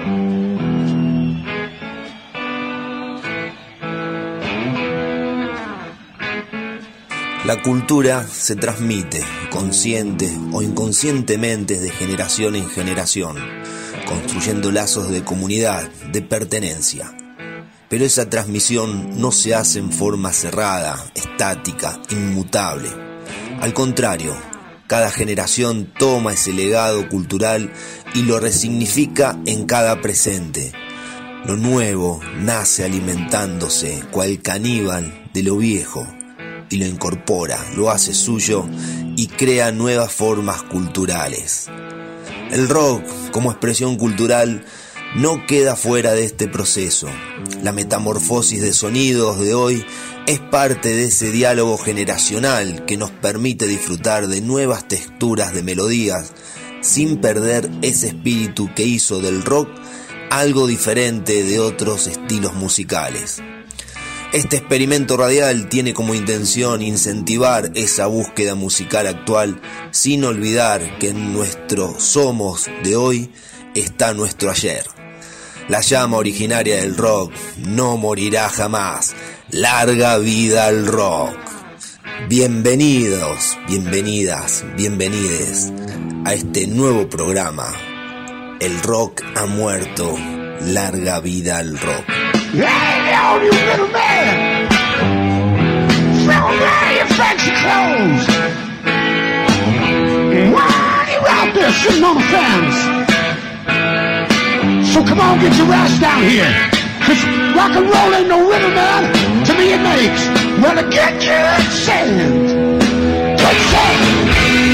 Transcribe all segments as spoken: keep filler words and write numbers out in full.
La cultura se transmite, consciente o inconscientemente, de generación en generación, construyendo lazos de comunidad, de pertenencia. Pero esa transmisión no se hace en forma cerrada, estática, inmutable. Al contrario, cada generación toma ese legado cultural y lo resignifica en cada presente. Lo nuevo nace alimentándose, cual caníbal, de lo viejo, y lo incorpora, lo hace suyo y crea nuevas formas culturales. El rock, como expresión cultural, no queda fuera de este proceso. La metamorfosis de sonidos de hoy es parte de ese diálogo generacional que nos permite disfrutar de nuevas texturas de melodías sin perder ese espíritu que hizo del rock algo diferente de otros estilos musicales. Este experimento radial tiene como intención incentivar esa búsqueda musical actual, sin olvidar que en nuestro somos de hoy está nuestro ayer. La llama originaria del rock no morirá jamás. ¡Larga vida al rock! Bienvenidos, bienvenidas, bienvenides a este nuevo programa. El rock ha muerto. ¡Larga vida al rock! Hey, all you little man, throw away your fancy clothes. Why you out there sitting on the fence? So come on, get your ass down here. Cause rock and roll ain't no rhythm, man. To me it makes wanna get your sand. Take sand.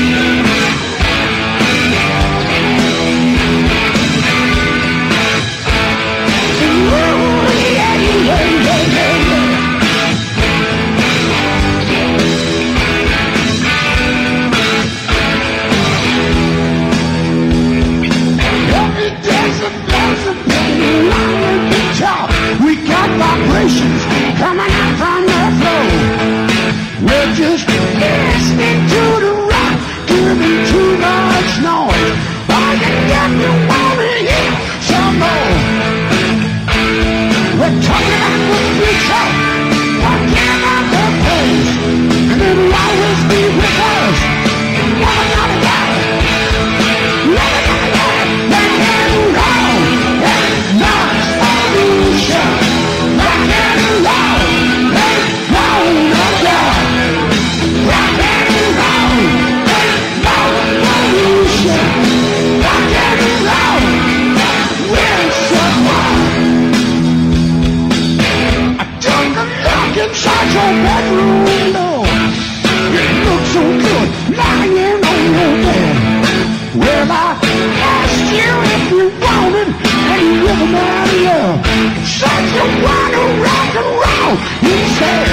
We got vibrations coming out from the floor. We're just listening to the rock, giving too much noise. All you got to wanna hear some more. We're talking about the future, talking about the past, and it'll always be with us. Never gonna die, never gonna die, rock and roll, and noise pollution, rock and roll, and roll no God, rock and roll, and noise pollution, rock and roll, we're so wild. Inside your bedroom window, it looks so good lying on your bed. Well, I asked you if you wanted any rhythm out of you. Said you wanna rock and roll instead.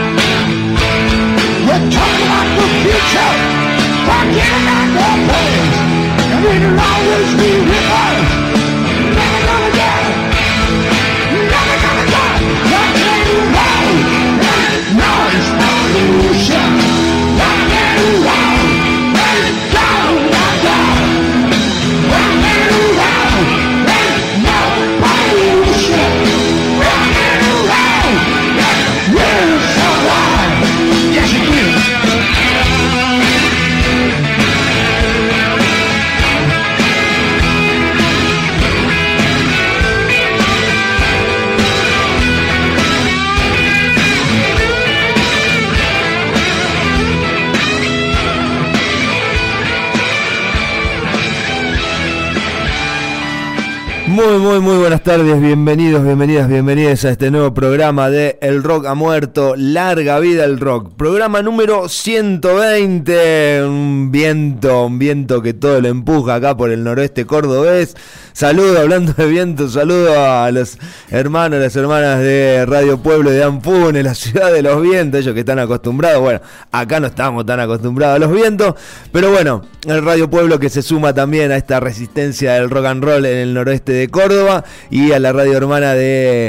We're talking about the future, talking about the past, and it'll always be with us. Never gonna die, never gonna die. Rock and roll. Noise pollution, rock and roll, let it go, let go. Rock and roll, let noise pollution, rock and roll, we're so wild. Yes, it is. Muy, muy, muy buenas tardes, bienvenidos, bienvenidas, bienvenidas a este nuevo programa de El Rock ha muerto, larga vida el rock. Programa número ciento veinte, un viento, un viento que todo lo empuja acá por el noroeste cordobés. Saludo, hablando de viento, saludo a los hermanos, las hermanas de Radio Pueblo de Ampune, la ciudad de los vientos, ellos que están acostumbrados. Bueno, acá no estamos tan acostumbrados a los vientos, pero bueno, el Radio Pueblo que se suma también a esta resistencia del rock and roll en el noroeste de Córdoba, y a la radio hermana de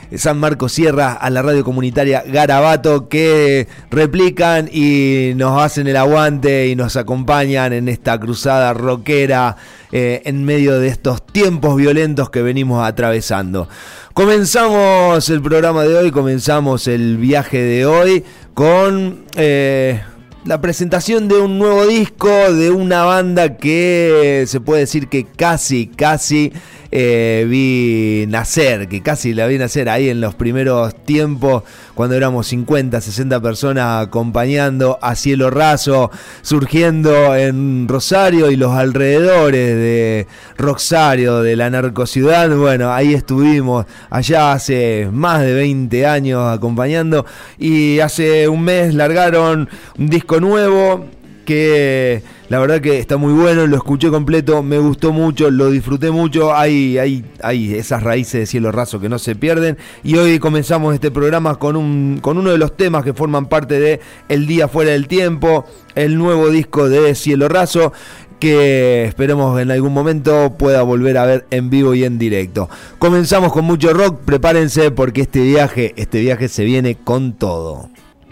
San Marcos Sierra, a la radio comunitaria Garabato, que replican y nos hacen el aguante y nos acompañan en esta cruzada rockera eh, en medio de estos tiempos violentos que venimos atravesando. Comenzamos el programa de hoy, comenzamos el viaje de hoy con eh, la presentación de un nuevo disco de una banda que se puede decir que casi, casi eh, vi nacer, que casi la vi nacer ahí en los primeros tiempos, cuando éramos cincuenta, sesenta personas acompañando a Cielo Raso, surgiendo en Rosario y los alrededores de Rosario, de la narcociudad. Bueno, ahí estuvimos allá hace más de veinte años acompañando, y hace un mes largaron un disco nuevo que la verdad que está muy bueno, lo escuché completo, me gustó mucho, lo disfruté mucho. Hay, hay, hay esas raíces de Cielo Raso que no se pierden, y hoy comenzamos este programa con, un, con uno de los temas que forman parte de El Día Fuera del Tiempo, el nuevo disco de Cielo Raso, que esperemos en algún momento pueda volver a ver en vivo y en directo. Comenzamos con mucho rock, prepárense porque este viaje, este viaje se viene con todo.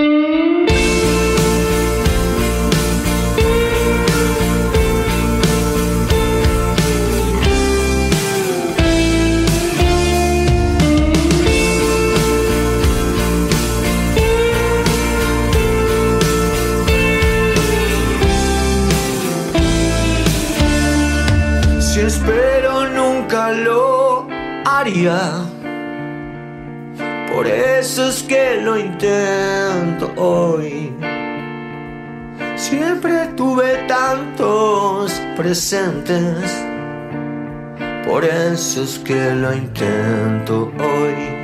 Espero nunca lo haría, por eso es que lo intento hoy. Siempre tuve tantos presentes, por eso es que lo intento hoy.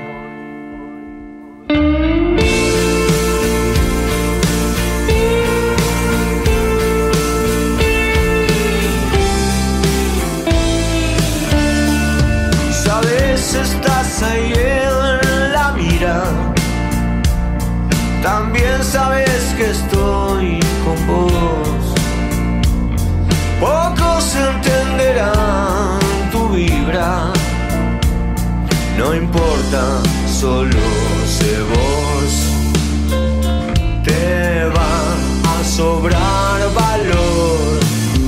Estás ahí en la mira, también sabes que estoy con vos. Pocos entenderán tu vibra, no importa, solo sé vos. Te va a sobrar valor,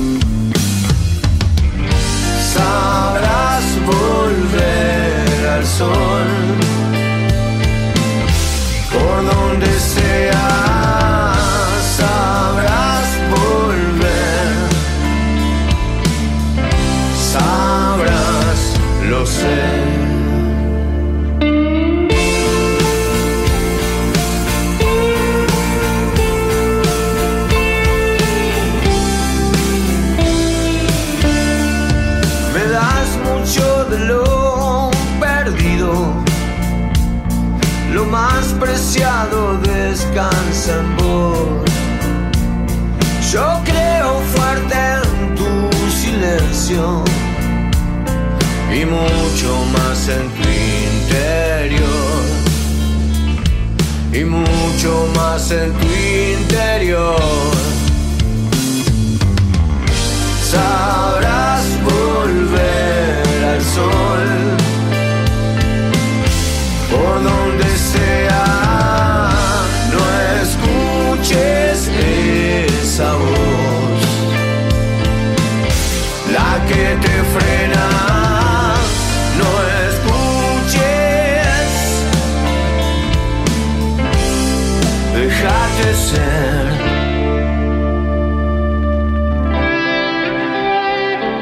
sabrás volver al sol, por donde sea, sabrás volver, sabrás, lo sé. Me das mucho de lo perdido, lo más preciado descansa en vos. Yo creo fuerte en tu silencio y mucho más en tu interior, y mucho más en tu interior. Sabrás volver al sol, por donde sea, no escuches esa voz, la que te frena, no escuches, déjate ser.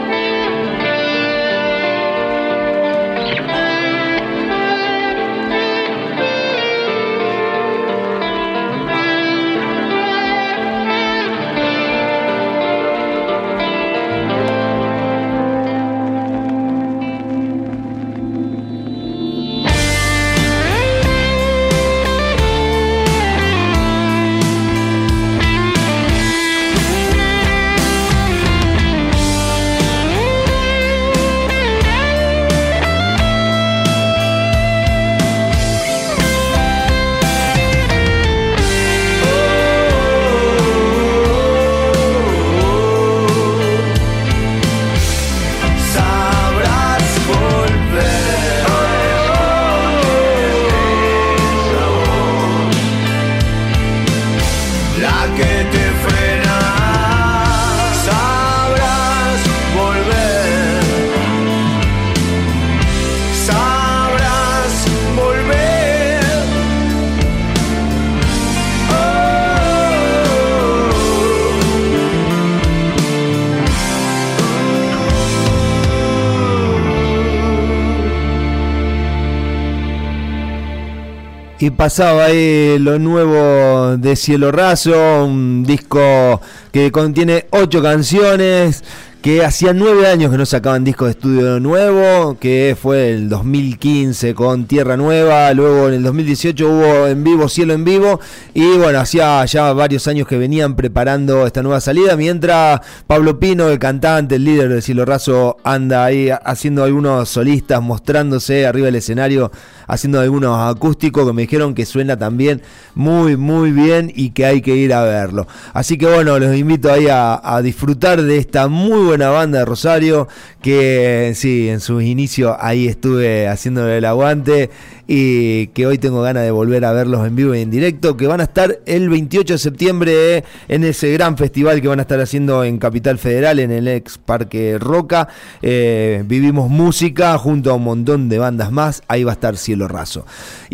Y pasaba ahí lo nuevo de Cielo Raso, un disco que contiene ocho canciones, que hacía nueve años que no sacaban disco de estudio nuevo, que fue el dos mil quince con Tierra Nueva, luego en el dos mil dieciocho hubo en vivo, Cielo en Vivo, y bueno, hacía ya varios años que venían preparando esta nueva salida, mientras Pablo Pino, el cantante, el líder de Cielo Raso, anda ahí haciendo algunos solistas, mostrándose arriba del escenario, haciendo algunos acústicos que me dijeron que suena también muy muy bien y que hay que ir a verlo. Así que bueno, los invito ahí a, a disfrutar de esta muy buena banda de Rosario, que sí, en sus inicios ahí estuve haciéndole el aguante y que hoy tengo ganas de volver a verlos en vivo y en directo, que van a estar el veintiocho de septiembre eh, en ese gran festival que van a estar haciendo en Capital Federal, en el ex Parque Roca. eh, Vivimos Música junto a un montón de bandas más, ahí va a estar Cielo Raso.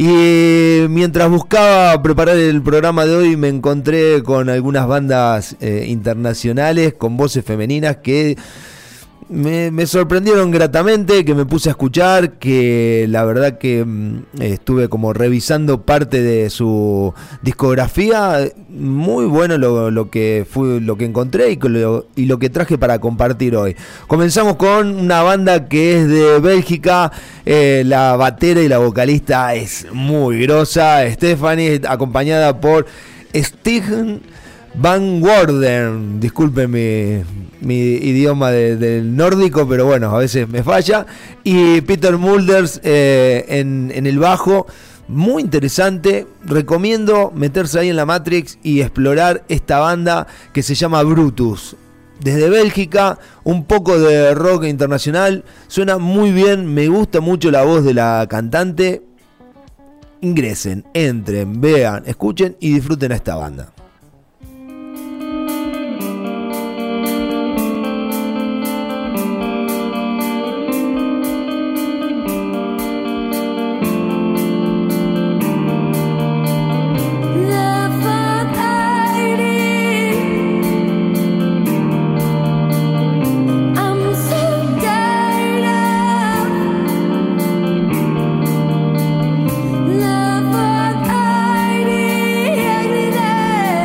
Y mientras buscaba preparar el programa de hoy, me encontré con algunas bandas eh, internacionales con voces femeninas que Me, me sorprendieron gratamente, que me puse a escuchar, que la verdad que mmm, estuve como revisando parte de su discografía. Muy bueno lo, lo que fue, lo que encontré y lo, y lo que traje para compartir hoy. Comenzamos con una banda que es de Bélgica. eh, la batera y la vocalista es muy grosa, Stephanie, acompañada por Stig Van Worden, disculpen mi, mi idioma de, del nórdico, pero bueno, a veces me falla. Y Peter Mulders eh, en, en el bajo, muy interesante. Recomiendo meterse ahí en la Matrix y explorar esta banda que se llama Brutus. Desde Bélgica, un poco de rock internacional, suena muy bien, me gusta mucho la voz de la cantante. Ingresen, entren, vean, escuchen y disfruten a esta banda. Love,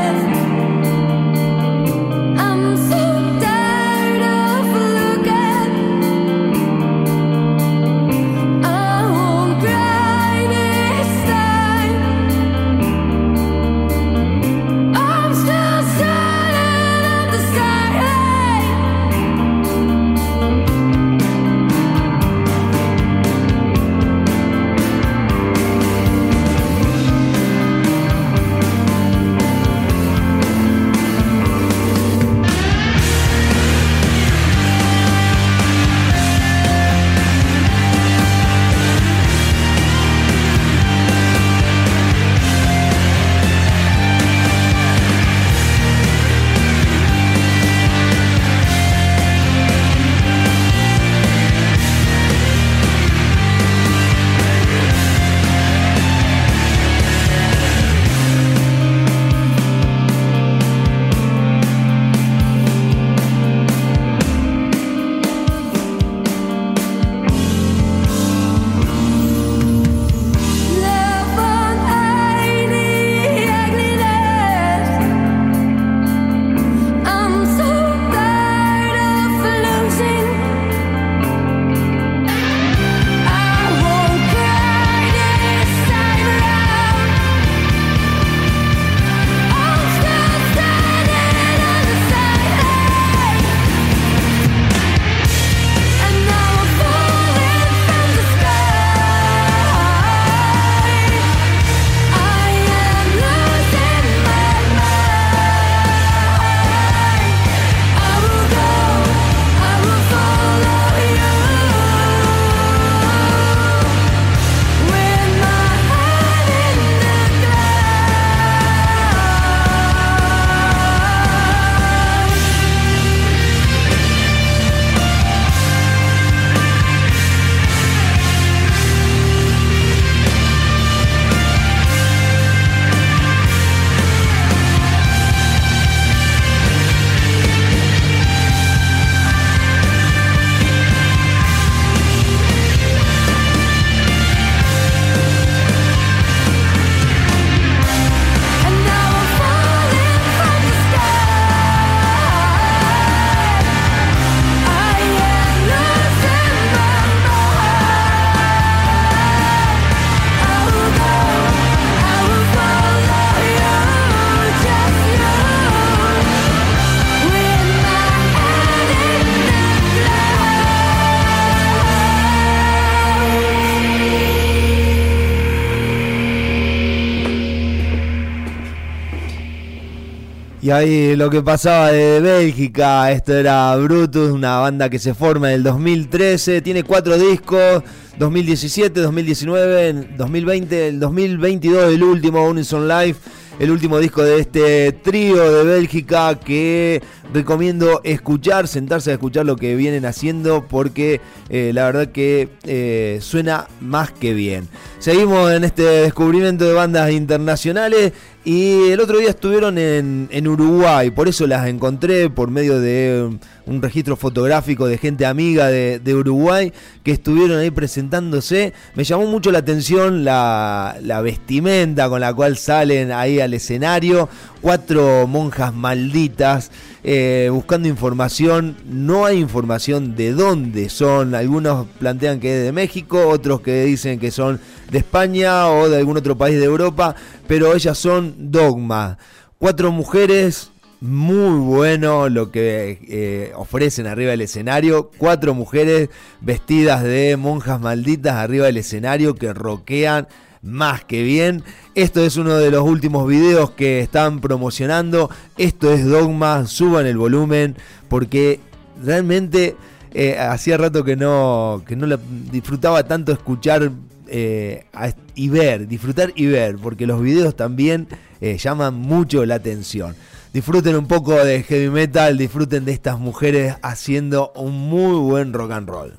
Y ahí lo que pasaba de Bélgica, esto era Brutus, una banda que se forma en el dos mil trece, tiene cuatro discos, dos mil diecisiete, dos mil diecinueve, dos mil veinte, el dos mil veintidós el último, Unison Live, el último disco de este trío de Bélgica que recomiendo escuchar, sentarse a escuchar lo que vienen haciendo porque eh, la verdad que eh, suena más que bien. Seguimos en este descubrimiento de bandas internacionales y el otro día estuvieron en, en Uruguay, por eso las encontré por medio de un, un registro fotográfico de gente amiga de, de Uruguay que estuvieron ahí presentándose. Me llamó mucho la atención la, la vestimenta con la cual salen ahí al escenario, cuatro monjas malditas eh, buscando información. No hay información de dónde son, algunos plantean que es de México, otros que dicen que son de España o de algún otro país de Europa, pero ellas son Dogma, cuatro mujeres, muy bueno lo que eh, ofrecen arriba del escenario, cuatro mujeres vestidas de monjas malditas arriba del escenario que rockean más que bien. Esto es uno de los últimos videos que están promocionando, esto es Dogma, suban el volumen porque realmente eh, hacía rato que no, que no la disfrutaba tanto escuchar Eh, a, y ver, disfrutar y ver, porque los videos también eh, llaman mucho la atención. Disfruten un poco de heavy metal, disfruten de estas mujeres haciendo un muy buen rock and roll.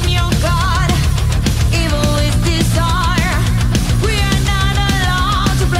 Evil is desire. We are not allowed to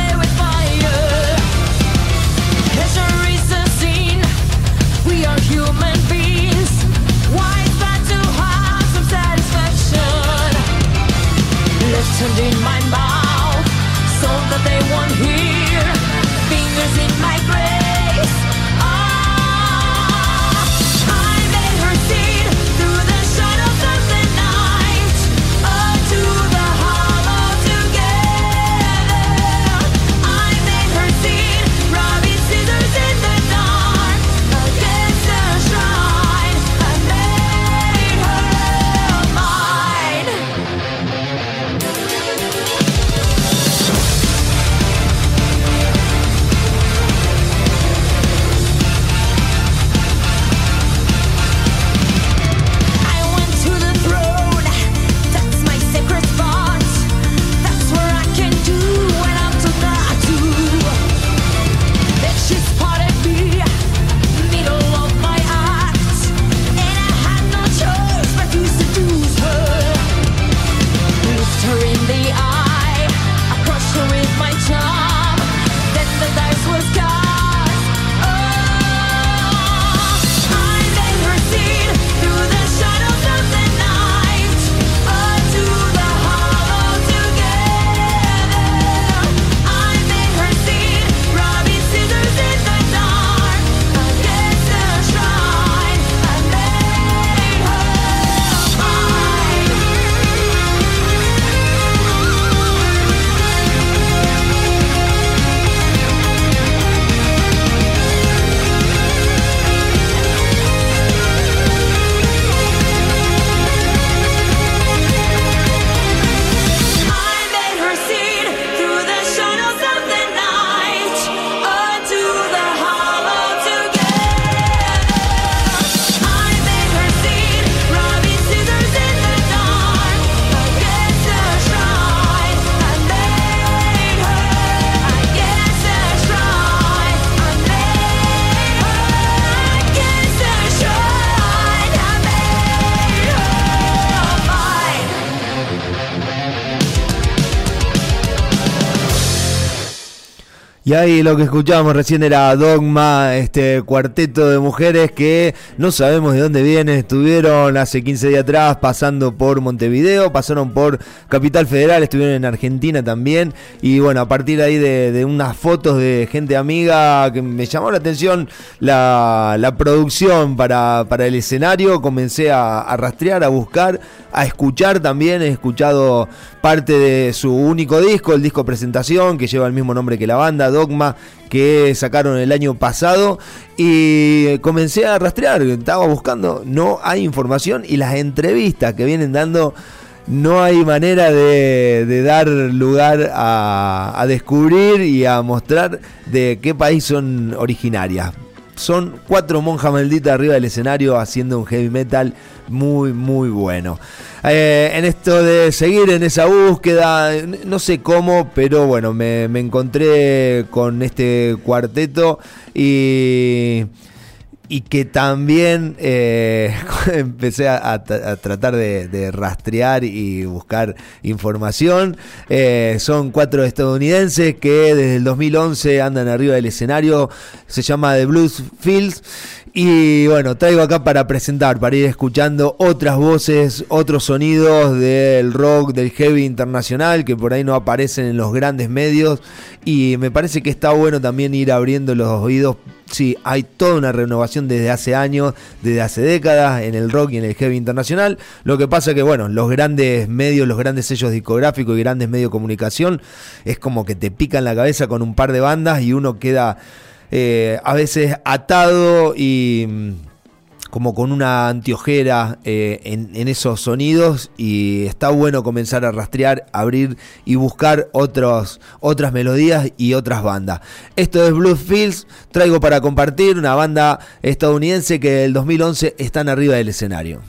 Y ahí lo que escuchábamos recién era Dogma, este cuarteto de mujeres que no sabemos de dónde vienen, estuvieron hace quince días atrás pasando por Montevideo, pasaron por Capital Federal, estuvieron en Argentina también, y bueno, a partir de ahí de, de unas fotos de gente amiga que me llamó la atención la, la producción para, para el escenario, comencé a, a rastrear, a buscar, a escuchar también, he escuchado parte de su único disco, el disco presentación, que lleva el mismo nombre que la banda, Dogma, que sacaron el año pasado, y comencé a rastrear, estaba buscando, no hay información, y las entrevistas que vienen dando, no hay manera de, de dar lugar a, a descubrir y a mostrar de qué país son originarias. Son cuatro monjas malditas arriba del escenario haciendo un heavy metal muy, muy bueno. Eh, en esto de seguir en esa búsqueda, no sé cómo, pero bueno, me, me encontré con este cuarteto y... y que también eh, empecé a, a, a tratar de, de rastrear y buscar información. Eh, son cuatro estadounidenses que desde el dos mil once andan arriba del escenario, se llama The Blues Fields. Y bueno, traigo acá para presentar, para ir escuchando otras voces, otros sonidos del rock, del heavy internacional, que por ahí no aparecen en los grandes medios. Y me parece que está bueno también ir abriendo los oídos. Sí, hay toda una renovación desde hace años, desde hace décadas en el rock y en el heavy internacional. Lo que pasa que, bueno, los grandes medios, los grandes sellos discográficos y grandes medios de comunicación es como que te pican la cabeza con un par de bandas y uno queda eh, a veces atado y como con una anteojera eh, en, en esos sonidos, y está bueno comenzar a rastrear, abrir y buscar otros, otras melodías y otras bandas. Esto es Blues Fields, traigo para compartir una banda estadounidense que del dos mil once están arriba del escenario.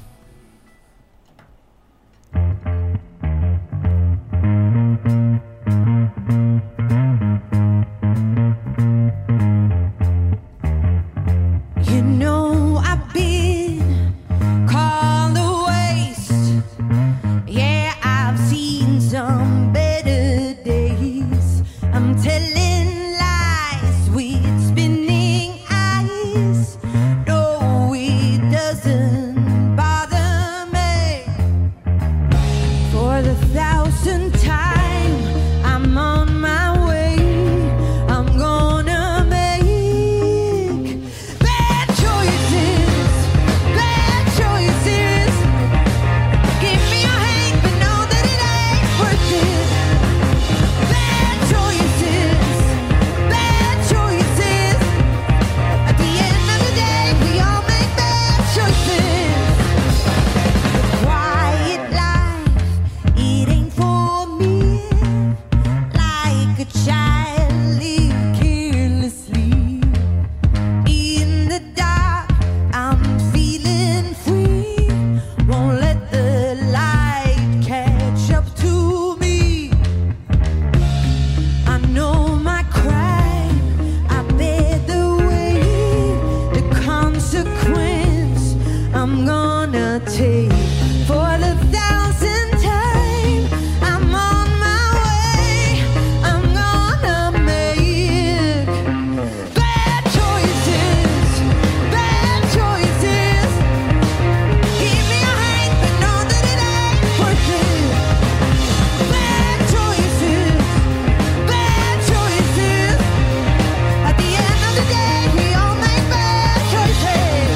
You know I've been called a waste. Yeah, I've seen some better days. I'm telling lies with spinning eyes. No, it doesn't bother me. For the thousandth time, I'm on my way. I'm gonna make bad choices, bad choices. Give me your hand, but know that it ain't worth it. Bad choices, bad choices. At the end of the day, we all make bad choices. The quiet life, it ain't for me. Like a child live carelessly. In the dark, I'm feeling free. Won't let the light catch up to me. I know my crime, I bear the weight, the consequence I'm gonna take. For the thousandth time, I'm on my way. I'm gonna make bad choices, bad choices. Give me your hand, but know that it ain't worth it. Bad choices, bad choices. At the end of the day, we all make bad choices.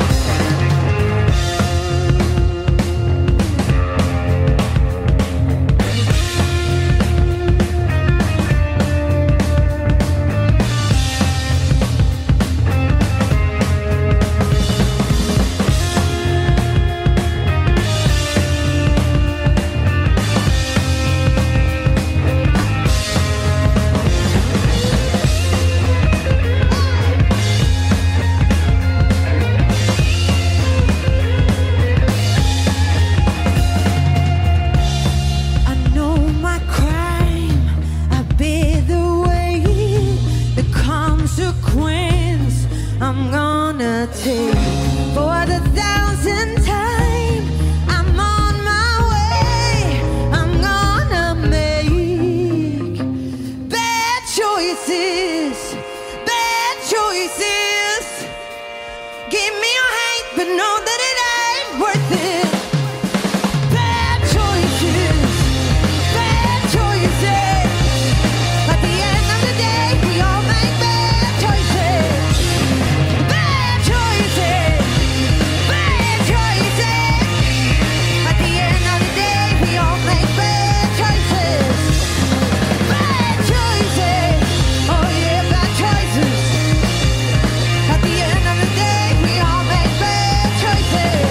I know my crime, I bear the weight, the consequence I'm gonna take. For the thousandth time, I'm on my way. I'm gonna make bad choices. choices. Give me your hate, but know that it ain't worth it. Bad choices, bad choices. At the end of the day, we all make bad choices. Bad choices, bad choices. At the end of the day, we all make bad choices. Bad choices, oh yeah, bad choices. At the end of the day, we all make bad choices.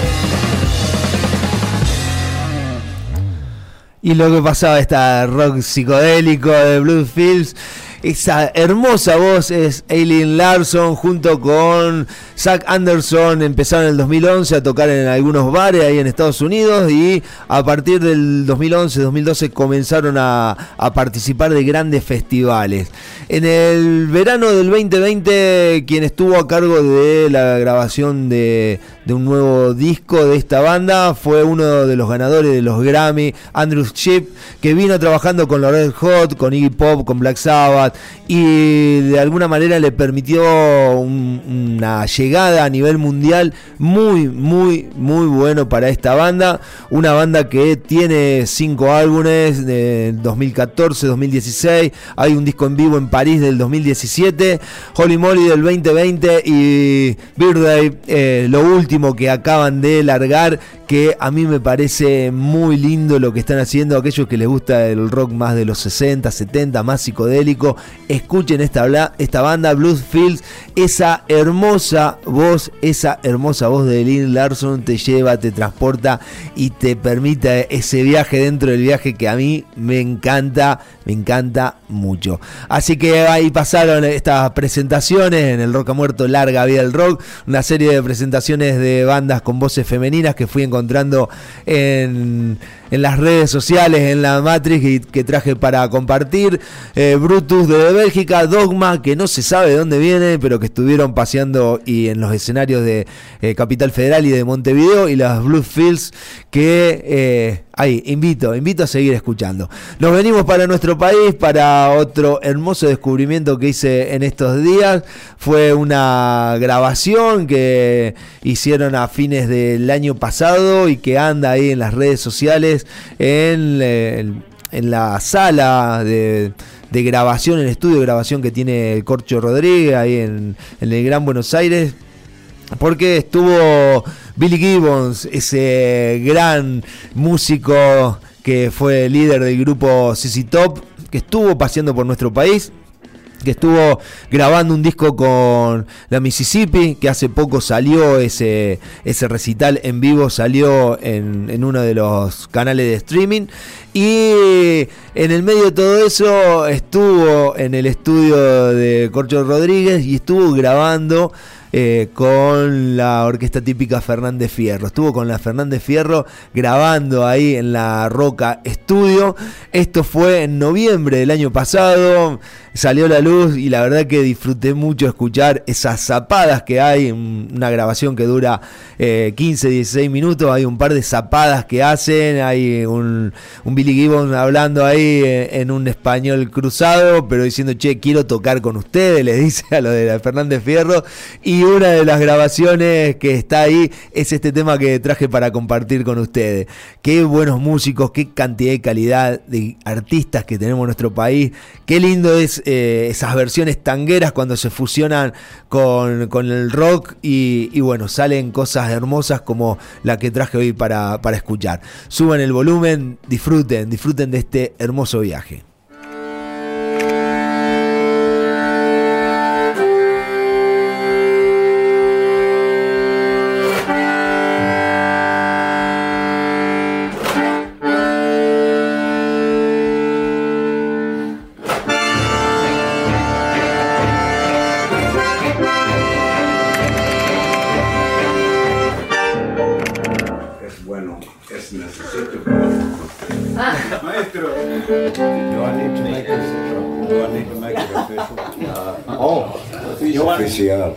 Y lo que pasaba, esta rock psicodélico de Bluefields, esa hermosa voz es Eileen Larson junto con Zach Anderson. Empezaron en el dos mil once a tocar en algunos bares ahí en Estados Unidos y a partir del dos mil once dos mil doce comenzaron a, a participar de grandes festivales. En el verano del veinte veinte, quien estuvo a cargo de la grabación de, de un nuevo disco de esta banda fue uno de los ganadores de los Grammy, Andrew Shipp, que vino trabajando con los Red Hot, con Iggy Pop, con Black Sabbath, y de alguna manera le permitió un, una llegada a nivel mundial muy, muy, muy bueno para esta banda. Una banda que tiene cinco álbumes de dos mil catorce dos mil dieciséis, hay un disco en vivo en París del dos mil diecisiete, Holy Moly del veinte veinte y Birthday, eh, lo último que acaban de largar, que a mí me parece muy lindo lo que están haciendo. Aquellos que les gusta el rock más de los sesenta, setenta, más psicodélico, escuchen esta, esta banda Bluefields. Esa hermosa voz, esa hermosa voz de Eileen Larson te lleva, te transporta y te permite ese viaje dentro del viaje que a mí me encanta, me encanta mucho. Así que ahí pasaron estas presentaciones en el Rock ha Muerto, larga vida del rock, una serie de presentaciones de bandas con voces femeninas que fui encontrando en, en las redes sociales, en la Matrix, y que traje para compartir. eh, Brutus de Bélgica, Dogma, que no se sabe de dónde viene, pero que estuvieron paseando y en los escenarios de eh, Capital Federal y de Montevideo, y las Bluefields, que eh, ahí invito, invito a seguir escuchando. Nos venimos para nuestro país para otro hermoso descubrimiento que hice en estos días. Fue una grabación que hicieron a fines del año pasado y que anda ahí en las redes sociales, en, en, en la sala de, de grabación, en el estudio de grabación que tiene el Corcho Rodríguez ahí en, en el Gran Buenos Aires. Porque estuvo Billy Gibbons, ese gran músico que fue líder del grupo Z Z Top, que estuvo paseando por nuestro país, que estuvo grabando un disco con la Mississippi, que hace poco salió ese, ese recital en vivo, salió en, en uno de los canales de streaming. Y en el medio de todo eso estuvo en el estudio de Corcho Rodríguez y estuvo grabando Eh, con la orquesta típica Fernández Fierro. Estuvo con la Fernández Fierro grabando ahí en la Roca Estudio. Esto fue en noviembre del año pasado. Salió a la luz y la verdad que disfruté mucho escuchar esas zapadas que hay. Una grabación que dura eh, quince, dieciséis minutos. Hay un par de zapadas que hacen. Hay un, un Billy Gibbons hablando ahí en un español cruzado, pero diciendo, che, quiero tocar con ustedes, le dice a lo de la Fernández Fierro. Y una de las grabaciones que está ahí es este tema que traje para compartir con ustedes. Qué buenos músicos, qué cantidad y calidad de artistas que tenemos en nuestro país. Qué lindo es eh, esas versiones tangueras cuando se fusionan con, con el rock y, y bueno, salen cosas hermosas como la que traje hoy para, para escuchar. Suban el volumen, disfruten, disfruten de este hermoso viaje. Maestro, do I need to make this? Do I need to make it official? Uh, oh, oficial.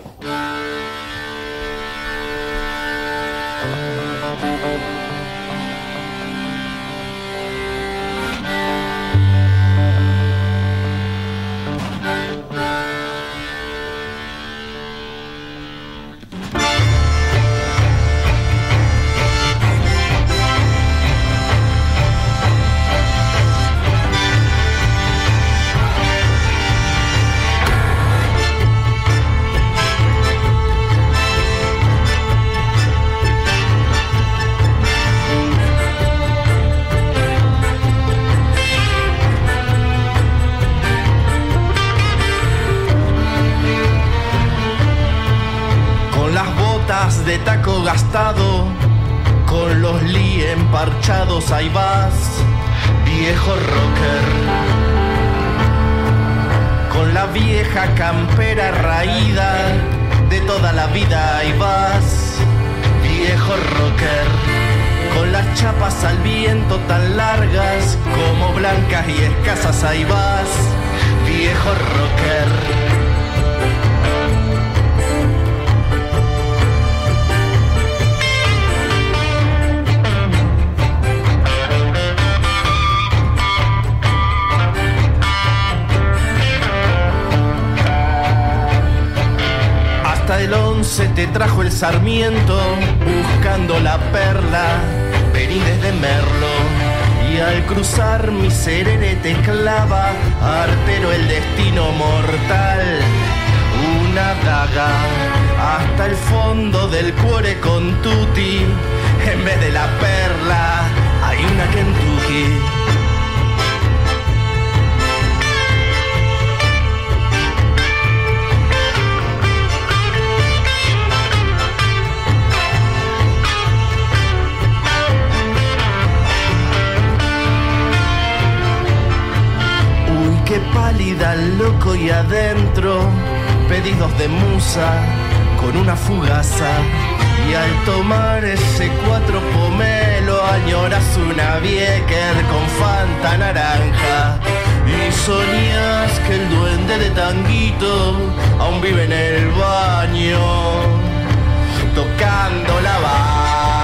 de taco gastado, con los Lee emparchados, ahí vas, viejo rocker. Con la vieja campera raída de toda la vida, ahí vas, viejo rocker. Con las chapas al viento tan largas como blancas y escasas, ahí vas, viejo rocker. Hasta el once te trajo el Sarmiento, buscando la perla, vení desde Merlo. Y al cruzar Miserere te clava, artero el destino mortal, una daga hasta el fondo del cuore con tutti. En vez de la perla hay una Kentucky. Qué pálida, loco y adentro, pedidos de musa con una fugaza. Y al tomar ese cuatro pomelo añoras una Vieker con Fanta naranja. Y soñás que el duende de Tanguito aún vive en el baño, tocando la balsa.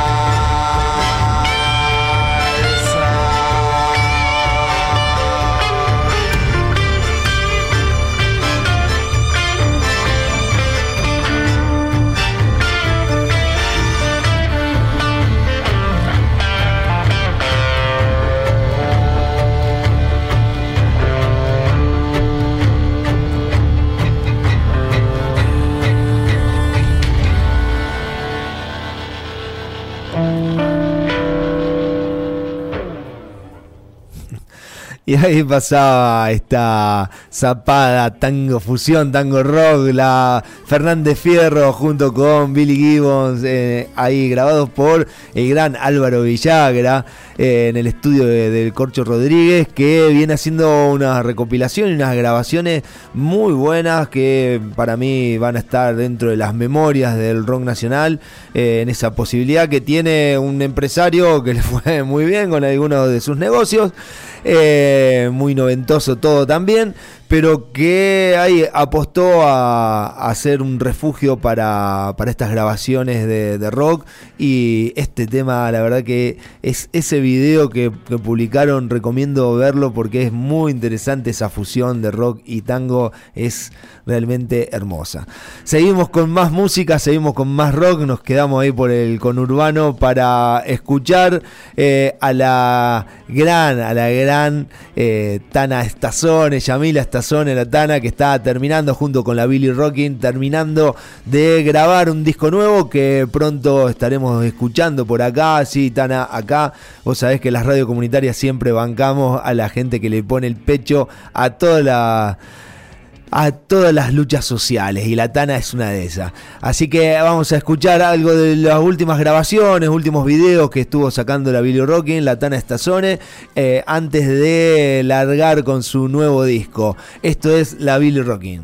Y ahí pasaba esta zapada, tango fusión, tango rock, la Fernández Fierro junto con Billy Gibbons, eh, ahí grabados por el gran Álvaro Villagra, eh, en el estudio de, del Corcho Rodríguez, que viene haciendo una recopilación y unas grabaciones muy buenas que para mí van a estar dentro de las memorias del rock nacional, eh, en esa posibilidad que tiene un empresario que le fue muy bien con algunos de sus negocios. Eh, muy noventoso todo también, pero que ahí apostó a, a hacer un refugio para, para estas grabaciones de, de rock. Y este tema, la verdad que es ese video que, que publicaron, recomiendo verlo porque es muy interesante. Esa fusión de rock y tango es realmente hermosa. Seguimos con más música, seguimos con más rock, nos quedamos ahí por el conurbano para escuchar eh, a la gran, a la gran eh, Tana Stazone, Yamila Stazone, la Tana, que está terminando junto con la Billy Rocking, terminando de grabar un disco nuevo que pronto estaremos escuchando por acá. Sí, Tana, acá vos sabés que las radios comunitarias siempre bancamos a la gente que le pone el pecho a toda la... a todas las luchas sociales, y la Tana es una de esas. Así que vamos a escuchar algo de las últimas grabaciones, últimos videos que estuvo sacando la Billy Rocking, la Tana Stazone, eh, antes de largar con su nuevo disco. Esto es la Billy Rocking.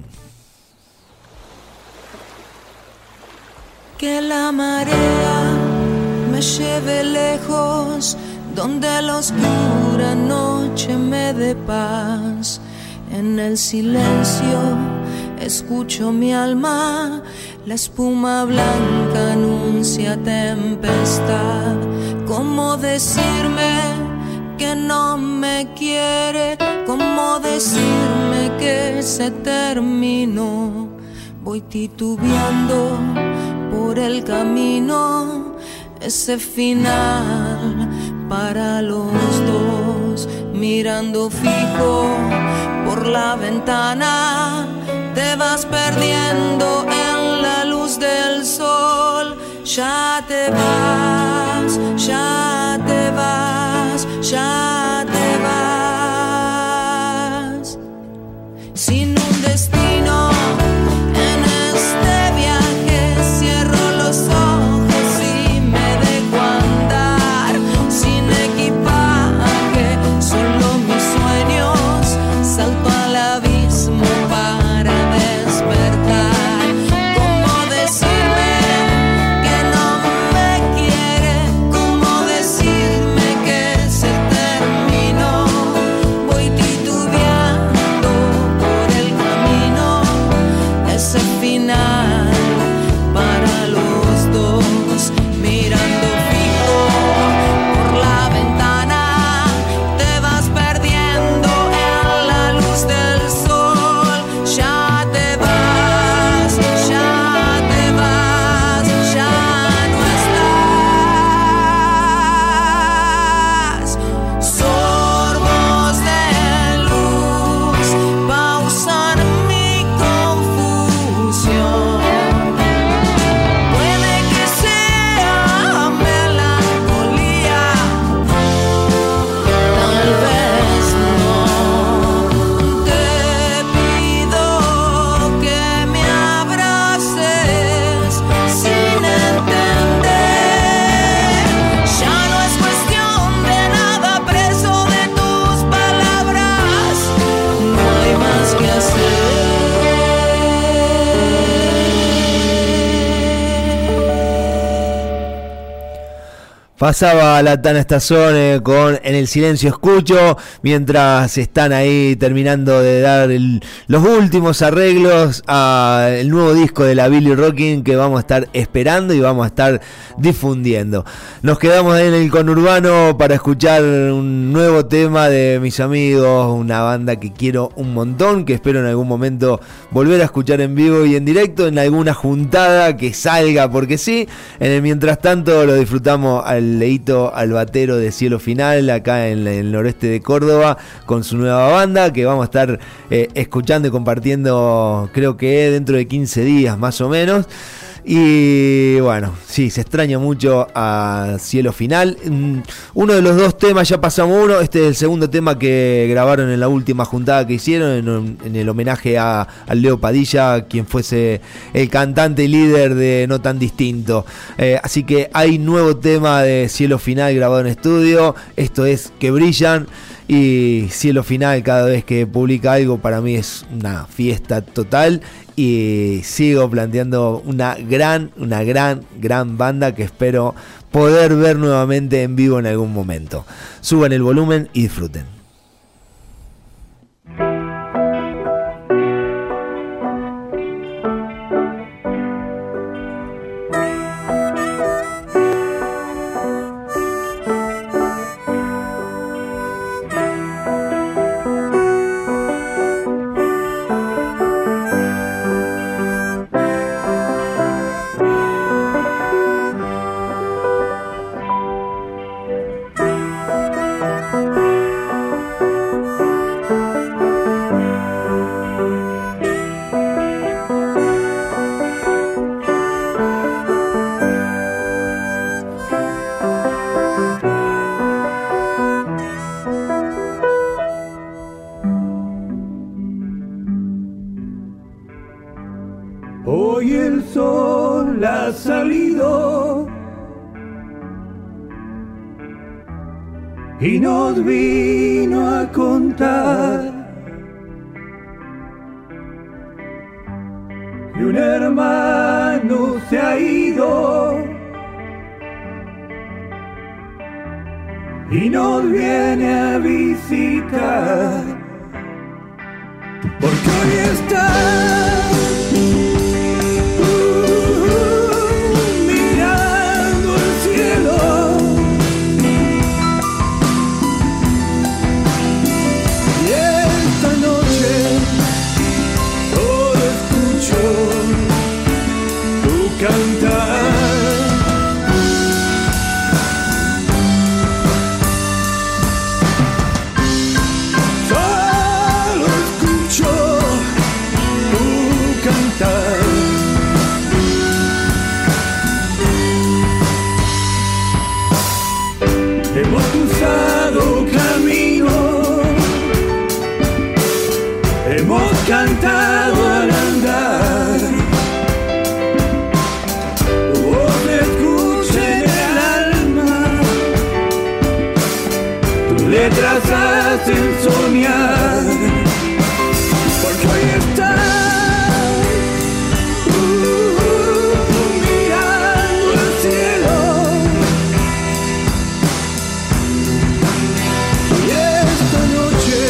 Que la marea me lleve lejos, donde la oscura noche me dé paz. En el silencio escucho mi alma, la espuma blanca anuncia tempestad. ¿Cómo decirme que no me quiere? ¿Cómo decirme que se terminó? Voy titubeando por el camino, ese final para los dos, mirando fijo por la ventana, te vas perdiendo en la luz del sol. Ya te vas, ya te vas, ya te vas. Sin un destino en este viaje, cierro los ojos. Pasaba la Tana Stazone con En el silencio escucho, mientras están ahí terminando de dar el, los últimos arreglos al nuevo disco de la Billy Rocking que vamos a estar esperando y vamos a estar difundiendo. Nos quedamos ahí en el conurbano para escuchar un nuevo tema de mis amigos, una banda que quiero un montón, que espero en algún momento volver a escuchar en vivo y en directo en alguna juntada que salga, porque sí. En el mientras tanto lo disfrutamos al Leito Albatero de Cielo Final acá en el noreste de Córdoba con su nueva banda que vamos a estar eh, escuchando y compartiendo, creo que dentro de quince días más o menos. Y bueno, sí, se extraña mucho a Cielo Final. Uno de los dos temas, ya pasamos uno. Este es el segundo tema que grabaron en la última juntada que hicieron, en, en el homenaje a, a Leo Padilla, quien fuese el cantante y líder de No Tan Distinto. Eh, así que hay nuevo tema de Cielo Final grabado en estudio. Esto es Que Brillan. Y Cielo Final, cada vez que publica algo, para mí es una fiesta total. Y sigo planteando una gran, una gran, gran banda que espero poder ver nuevamente en vivo en algún momento. Suban el volumen y disfruten. Hoy el sol ha salido y nos vino a contar que un hermano se ha ido y nos viene a visitar, porque hoy está cantado al andar, tu voz me escucha en el alma, tus letras hacen soñar, porque hoy estás uh, uh, mirando el cielo, y esta noche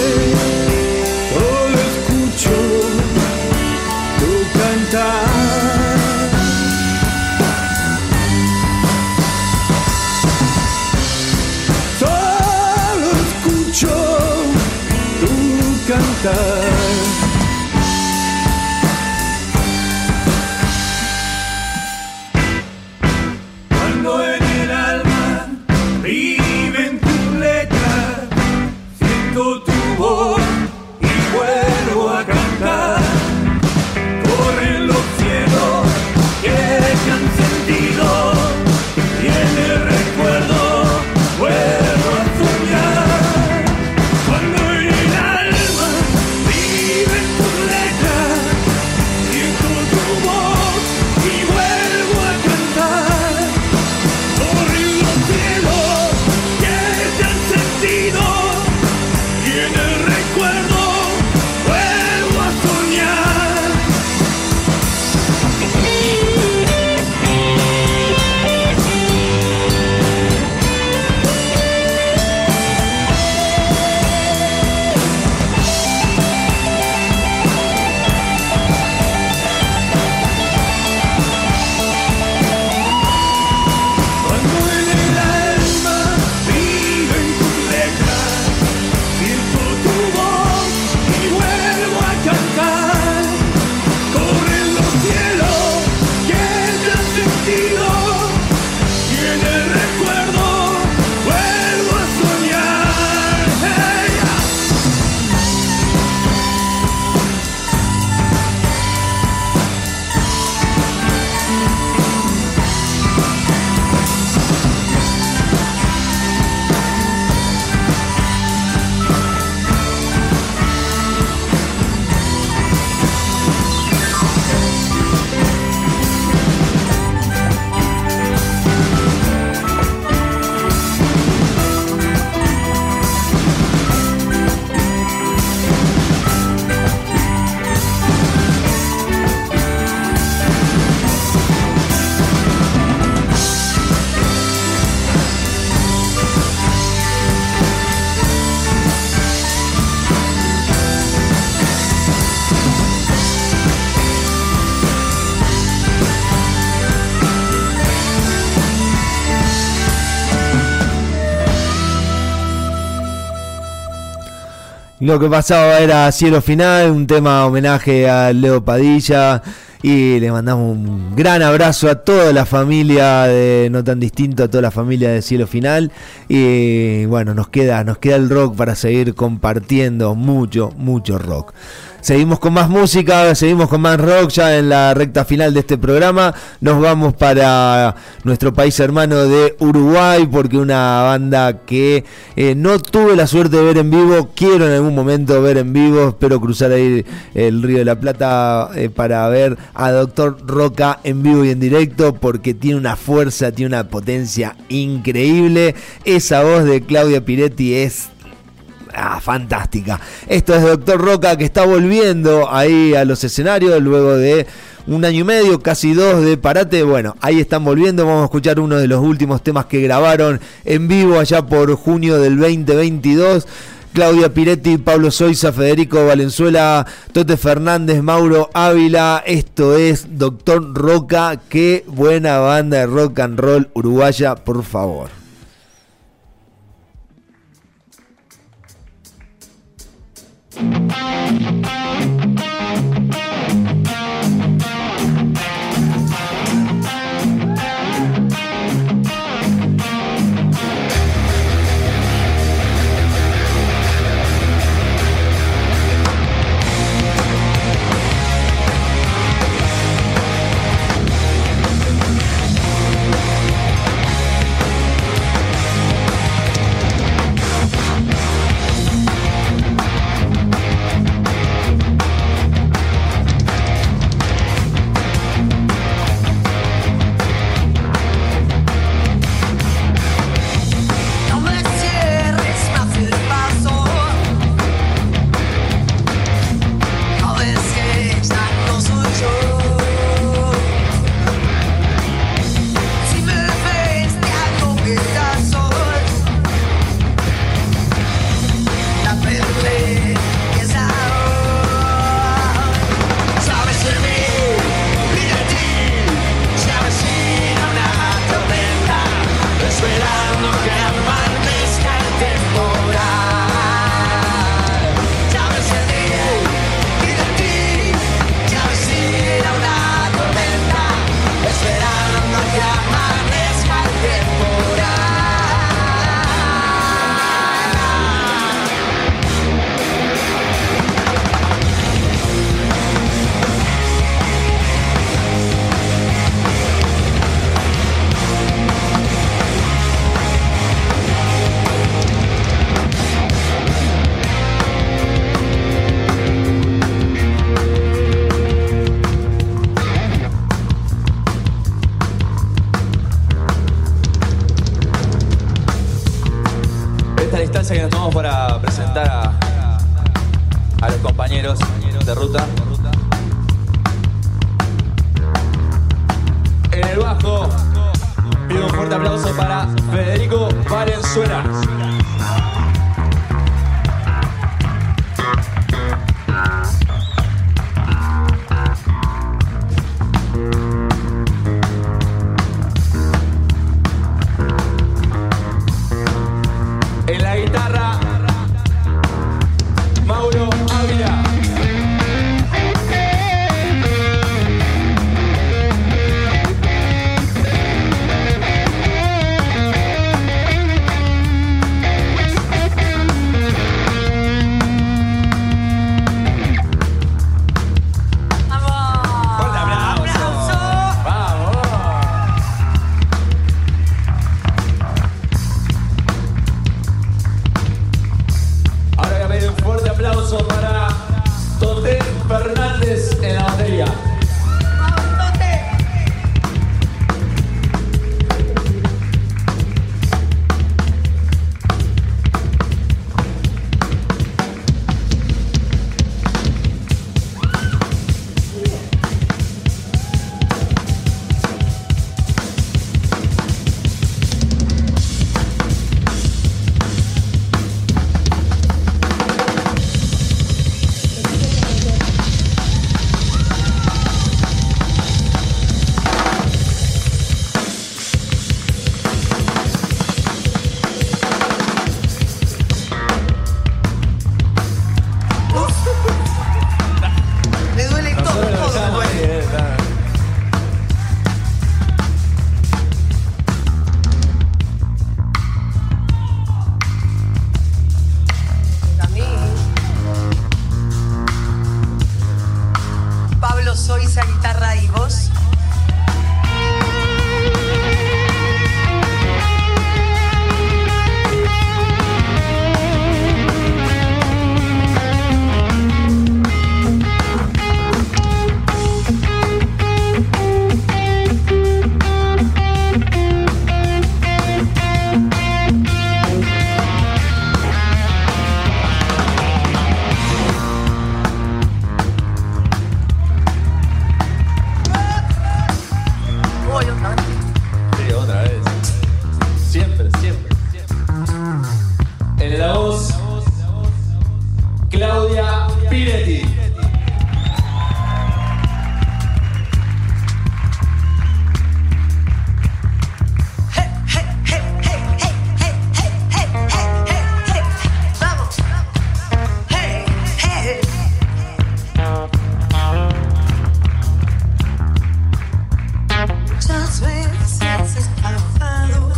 solo escucho tu cantar. Cuando en el alma viven tus letras, siento tu voz y vuelvo a cantar. Corren los cielos que han sentido y en el recuerdo vuelvo a soñar. Cuando en el alma Lo que pasaba era Cielo Final, un tema homenaje a Leo Padilla. Y le mandamos un gran abrazo a toda la familia de No Tan Distinto, a toda la familia de Cielo Final. Y bueno, nos queda, nos queda el rock para seguir compartiendo mucho, mucho rock. Seguimos con más música, seguimos con más rock ya en la recta final de este programa. Nos vamos para nuestro país hermano de Uruguay, porque una banda que eh, no tuve la suerte de ver en vivo, quiero en algún momento ver en vivo, espero cruzar ahí el Río de la Plata eh, para ver a Doctor Roca en vivo y en directo, porque tiene una fuerza, tiene una potencia increíble. Esa voz de Claudia Piretti es Ah, fantástica. Esto es Doctor Roca, que está volviendo ahí a los escenarios luego de un año y medio, casi dos de parate. Bueno, ahí están volviendo. Vamos a escuchar uno de los últimos temas que grabaron en vivo allá por junio del veinte veintidós. Claudia Piretti, Pablo Soiza, Federico Valenzuela, Tote Fernández, Mauro Ávila. Esto es Doctor Roca. Qué buena banda de rock and roll uruguaya, por favor. Que nos tomamos para presentar a, a los compañeros de ruta. En el bajo, pido un fuerte aplauso para Federico Valenzuela. En la guitarra, Mauro Ávila. Rosa y vos. Sí, otra vez. Siempre, siempre. En la voz, Claudia Piretti. Muchas veces he estado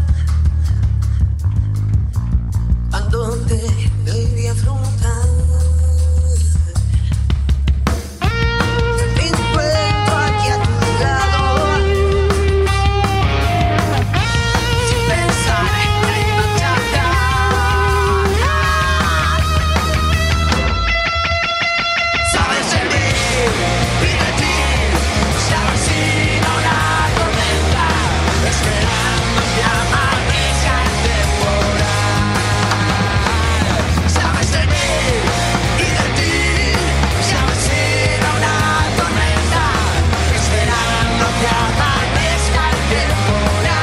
cuando te debí afrontar. Me encuentro aquí a tu lado, sin pensar en marchar atrás. Sabes de mí y de ti, sabes si no la tormenta, esperando que amanezca el temporal. Sabes de mí y de ti, sabes si no la tormenta, esperando que amanezca el temporal.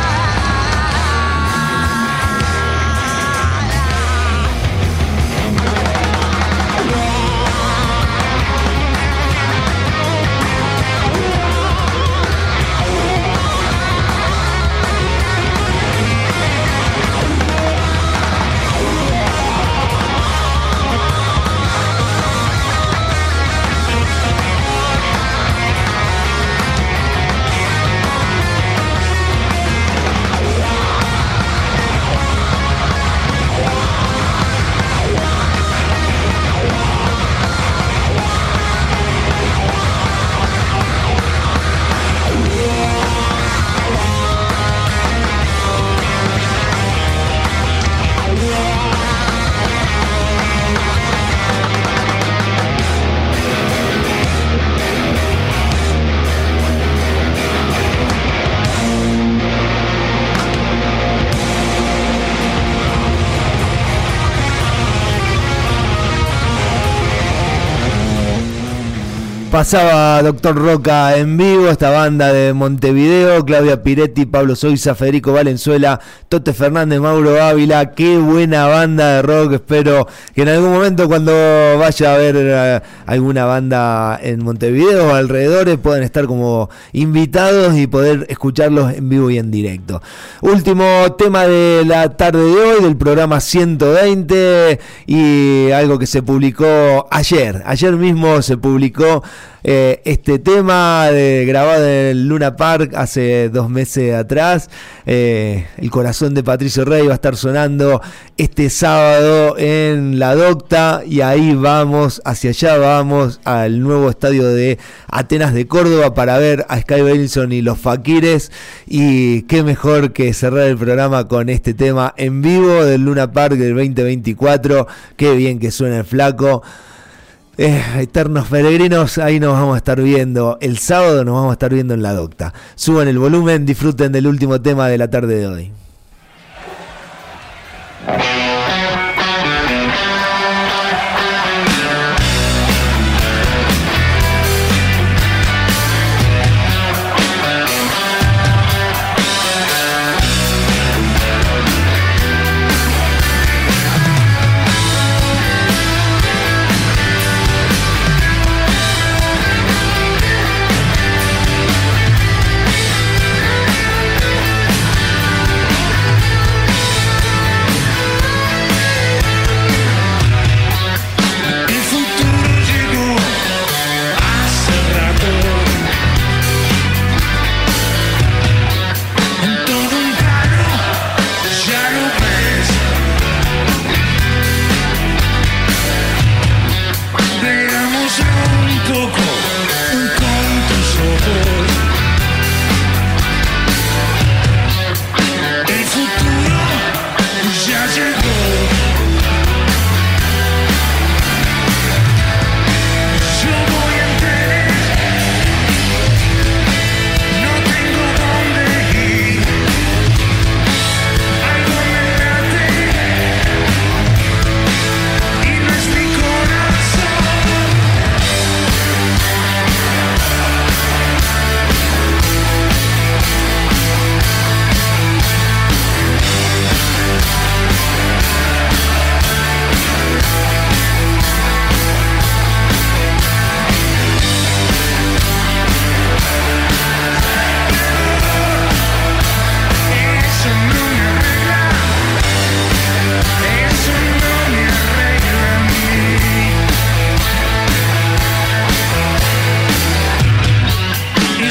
Pasaba Doctor Roca en vivo, esta banda de Montevideo, Claudia Piretti, Pablo Soiza, Federico Valenzuela, Tote Fernández, Mauro Ávila. Qué buena banda de rock. Espero que en algún momento, cuando vaya a ver uh, alguna banda en Montevideo o alrededores, puedan estar como invitados y poder escucharlos en vivo y en directo. Último tema de la tarde de hoy, del programa ciento veinte, y algo que se publicó ayer. Ayer mismo se publicó Eh, este tema de, grabado en el Luna Park hace dos meses atrás. eh, El corazón de Patricio Rey va a estar sonando este sábado en La Docta, y ahí vamos, hacia allá vamos al nuevo estadio de Atenas de Córdoba para ver a Sky Benson y los Faquires. Y qué mejor que cerrar el programa con este tema en vivo del Luna Park del veinte veinticuatro. Qué bien que suena el flaco. Eh, eternos peregrinos, ahí nos vamos a estar viendo el sábado, nos vamos a estar viendo en La Docta. Suban el volumen, disfruten del último tema de la tarde de hoy. Thank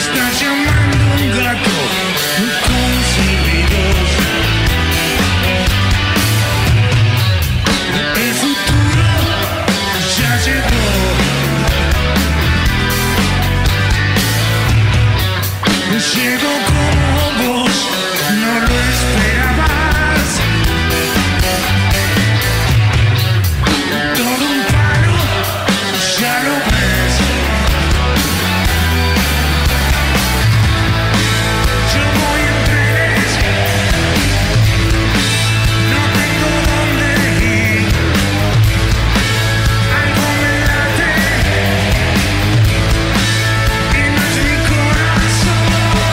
está llamando un gato con silbidos. El futuro ya llegó. Llegó como vos no lo esperabas. Todo un palo, ya lo ves. Yo voy en trenes, no tengo dónde ir. Algo me late y no es mi corazón.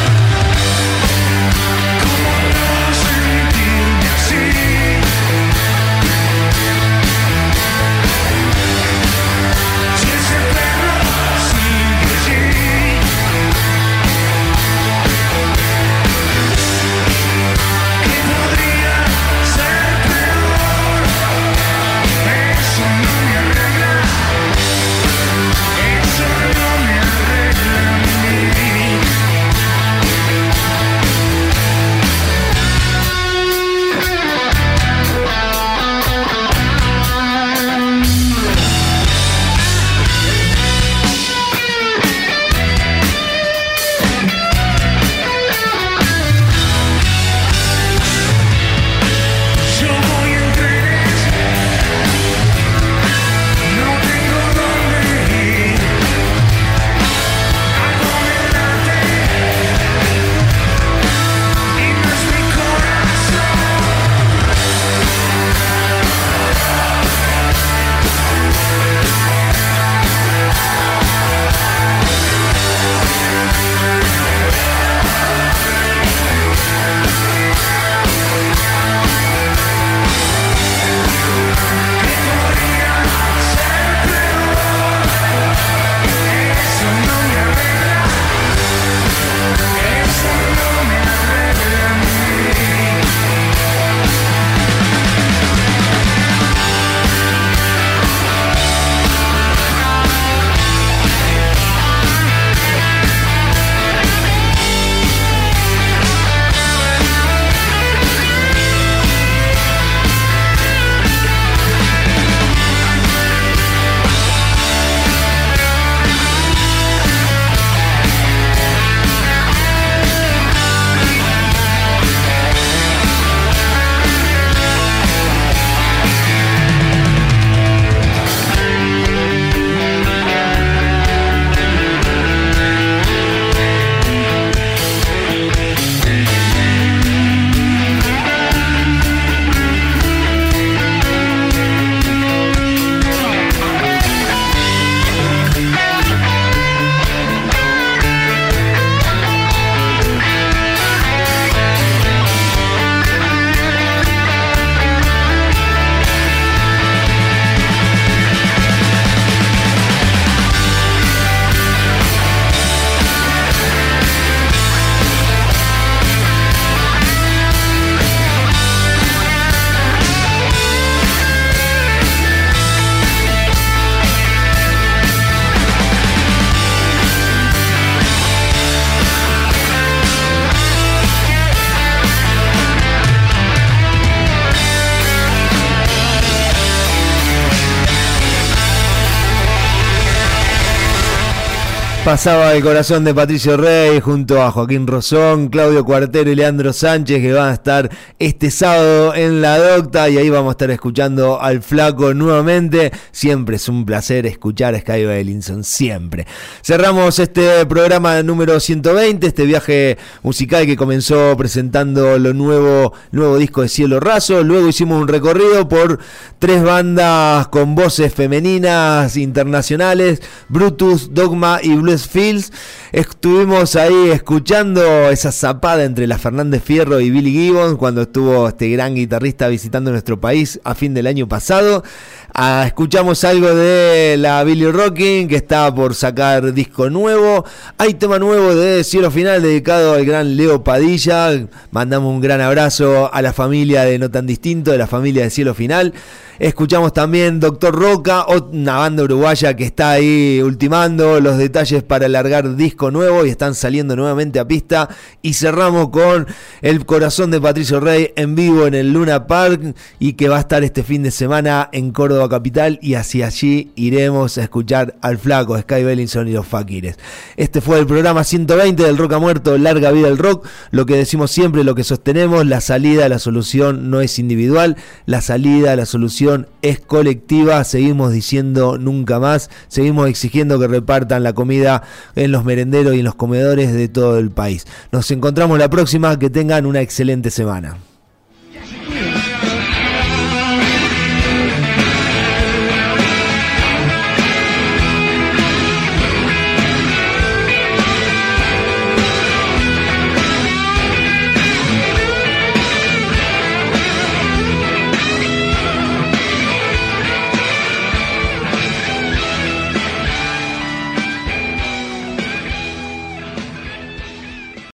¿Cómo no sentirme así? Si ese perro sigue allí, ¿qué podría ser peor? Eso no me arregla, eso no me arregla a mí. Yo voy en trenes, no tengo dónde ir. Algo me late y no es mi corazón. ¿Qué podría ser peor? Eso no me arregla, eso no me arregla a mí. Pasaba El corazón de Patricio Rey junto a Joaquín Rosón, Claudio Cuartero y Leandro Sánchez, que van a estar este sábado en La Docta, y ahí vamos a estar escuchando al Flaco nuevamente. Siempre es un placer escuchar a Sky Bellinson, siempre. Cerramos este programa número ciento veinte, este viaje musical que comenzó presentando lo nuevo, nuevo disco de Cielo Raso. Luego hicimos un recorrido por tres bandas con voces femeninas internacionales: Brutus, Dogma y Blues Fields. Estuvimos ahí escuchando esa zapada entre la Fernández Fierro y Billy Gibbons cuando estuvo este gran guitarrista visitando nuestro país a fin del año pasado. Ah, escuchamos algo de la Billy Rocking, que está por sacar disco nuevo. Hay tema nuevo de Cielo Final dedicado al gran Leo Padilla. Mandamos un gran abrazo a la familia de No Tan Distinto, de la familia de Cielo Final. Escuchamos también Doctor Roca, una banda uruguaya que está ahí ultimando los detalles para largar disco nuevo y están saliendo nuevamente a pista. Y cerramos con El Corazón de Patricio Rey en vivo en el Luna Park y que va a estar este fin de semana en Córdoba capital, y hacia allí iremos a escuchar al flaco Sky Bellinson y los Fakires. Este fue el programa ciento veinte del Rock ha Muerto, larga vida el rock. Lo que decimos siempre, lo que sostenemos, la salida, la solución no es individual, la salida, la solución es colectiva. Seguimos diciendo nunca más, seguimos exigiendo que repartan la comida en los merenderos y en los comedores de todo el país. Nos encontramos la próxima, que tengan una excelente semana.